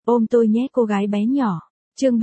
Ôm tôi nhé cô gái bé nhỏ. Chương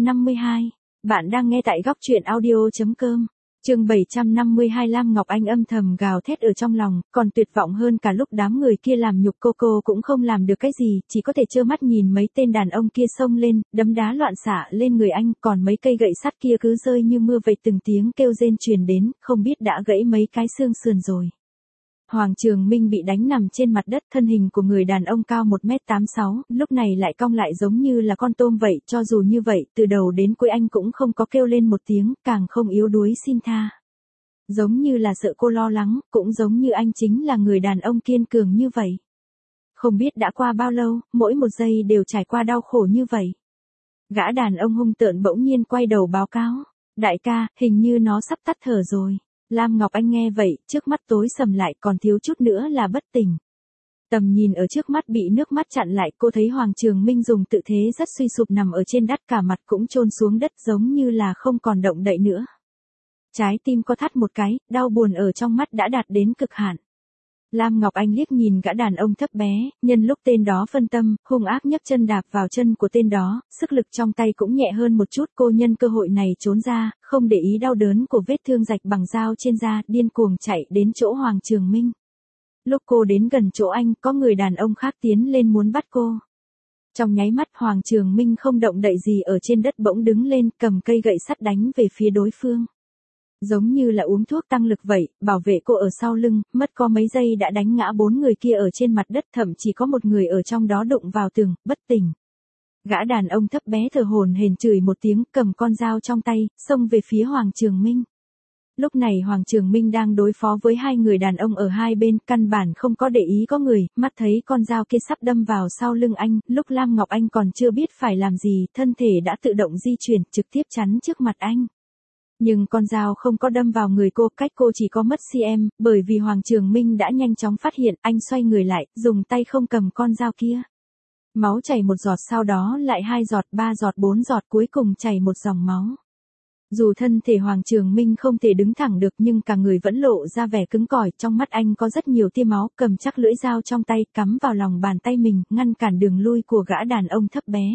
752. Bạn đang nghe tại góc truyện audio.com. Chương 752. Lam Ngọc Anh âm thầm gào thét ở trong lòng, còn tuyệt vọng hơn cả lúc đám người kia làm nhục cô cũng không làm được cái gì, chỉ có thể trơ mắt nhìn mấy tên đàn ông kia xông lên, đấm đá loạn xạ lên người anh, còn mấy cây gậy sắt kia cứ rơi như mưa vậy, từng tiếng kêu rên truyền đến, không biết đã gãy mấy cái xương sườn rồi. Hoàng Trường Minh bị đánh nằm trên mặt đất, thân hình của người đàn ông cao 1m86, lúc này lại cong lại giống như là con tôm vậy, cho dù như vậy, từ đầu đến cuối anh cũng không có kêu lên một tiếng, càng không yếu đuối xin tha. Giống như là sợ cô lo lắng, cũng giống như anh chính là người đàn ông kiên cường như vậy. Không biết đã qua bao lâu, mỗi một giây đều trải qua đau khổ như vậy. Gã đàn ông hung tợn bỗng nhiên quay đầu báo cáo. Đại ca, hình như nó sắp tắt thở rồi. Lam Ngọc Anh nghe vậy, trước mắt tối sầm lại, còn thiếu chút nữa là bất tỉnh. Tầm nhìn ở trước mắt bị nước mắt chặn lại, cô thấy Hoàng Trường Minh dùng tự thế rất suy sụp nằm ở trên đất, cả mặt cũng chôn xuống đất giống như là không còn động đậy nữa. Trái tim co thắt một cái, đau buồn ở trong mắt đã đạt đến cực hạn. Lam Ngọc Anh liếc nhìn gã đàn ông thấp bé, nhân lúc tên đó phân tâm, hung ác nhấc chân đạp vào chân của tên đó, sức lực trong tay cũng nhẹ hơn một chút, cô nhân cơ hội này trốn ra, không để ý đau đớn của vết thương rạch bằng dao trên da, điên cuồng chạy đến chỗ Hoàng Trường Minh. Lúc cô đến gần chỗ anh, có người đàn ông khác tiến lên muốn bắt cô. Trong nháy mắt Hoàng Trường Minh không động đậy gì ở trên đất, bỗng đứng lên, cầm cây gậy sắt đánh về phía đối phương. Giống như là uống thuốc tăng lực vậy, bảo vệ cô ở sau lưng, mất có mấy giây đã đánh ngã 4 người kia ở trên mặt đất, thậm chí có một người ở trong đó đụng vào tường, bất tỉnh. Gã đàn ông thấp bé thở hổn hển chửi một tiếng, cầm con dao trong tay, xông về phía Hoàng Trường Minh. Lúc này Hoàng Trường Minh đang đối phó với hai người đàn ông ở hai bên, căn bản không có để ý có người, mắt thấy con dao kia sắp đâm vào sau lưng anh, lúc Lam Ngọc Anh còn chưa biết phải làm gì, thân thể đã tự động di chuyển, trực tiếp chắn trước mặt anh. Nhưng con dao không có đâm vào người cô, cách cô chỉ có mất cm, bởi vì Hoàng Trường Minh đã nhanh chóng phát hiện, anh xoay người lại, dùng tay không cầm con dao kia. Máu chảy một giọt, sau đó lại 2 giọt, 3 giọt, 4 giọt, cuối cùng chảy một dòng máu. Dù thân thể Hoàng Trường Minh không thể đứng thẳng được nhưng cả người vẫn lộ ra vẻ cứng cỏi, trong mắt anh có rất nhiều tia máu, cầm chắc lưỡi dao trong tay, cắm vào lòng bàn tay mình, ngăn cản đường lui của gã đàn ông thấp bé.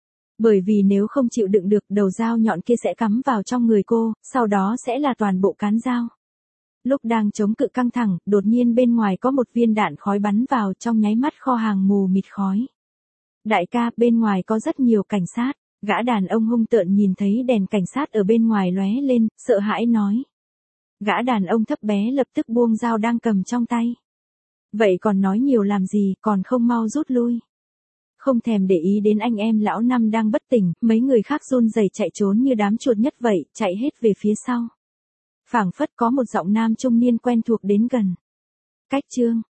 Bởi vì nếu không chịu đựng được, đầu dao nhọn kia sẽ cắm vào trong người cô, sau đó sẽ là toàn bộ cán dao. Lúc đang chống cự căng thẳng, đột nhiên bên ngoài có một viên đạn khói bắn vào, trong nháy mắt kho hàng mù mịt khói. Đại ca, bên ngoài có rất nhiều cảnh sát. Gã đàn ông hung tợn nhìn thấy đèn cảnh sát ở bên ngoài lóe lên, sợ hãi nói. Gã đàn ông thấp bé lập tức buông dao đang cầm trong tay. Vậy còn nói nhiều làm gì, còn không mau rút lui. Không thèm để ý đến anh em lão năm đang bất tỉnh, mấy người khác run rẩy chạy trốn như đám chuột nhất vậy, chạy hết về phía sau. Phảng phất có một giọng nam trung niên quen thuộc đến gần. Cách chương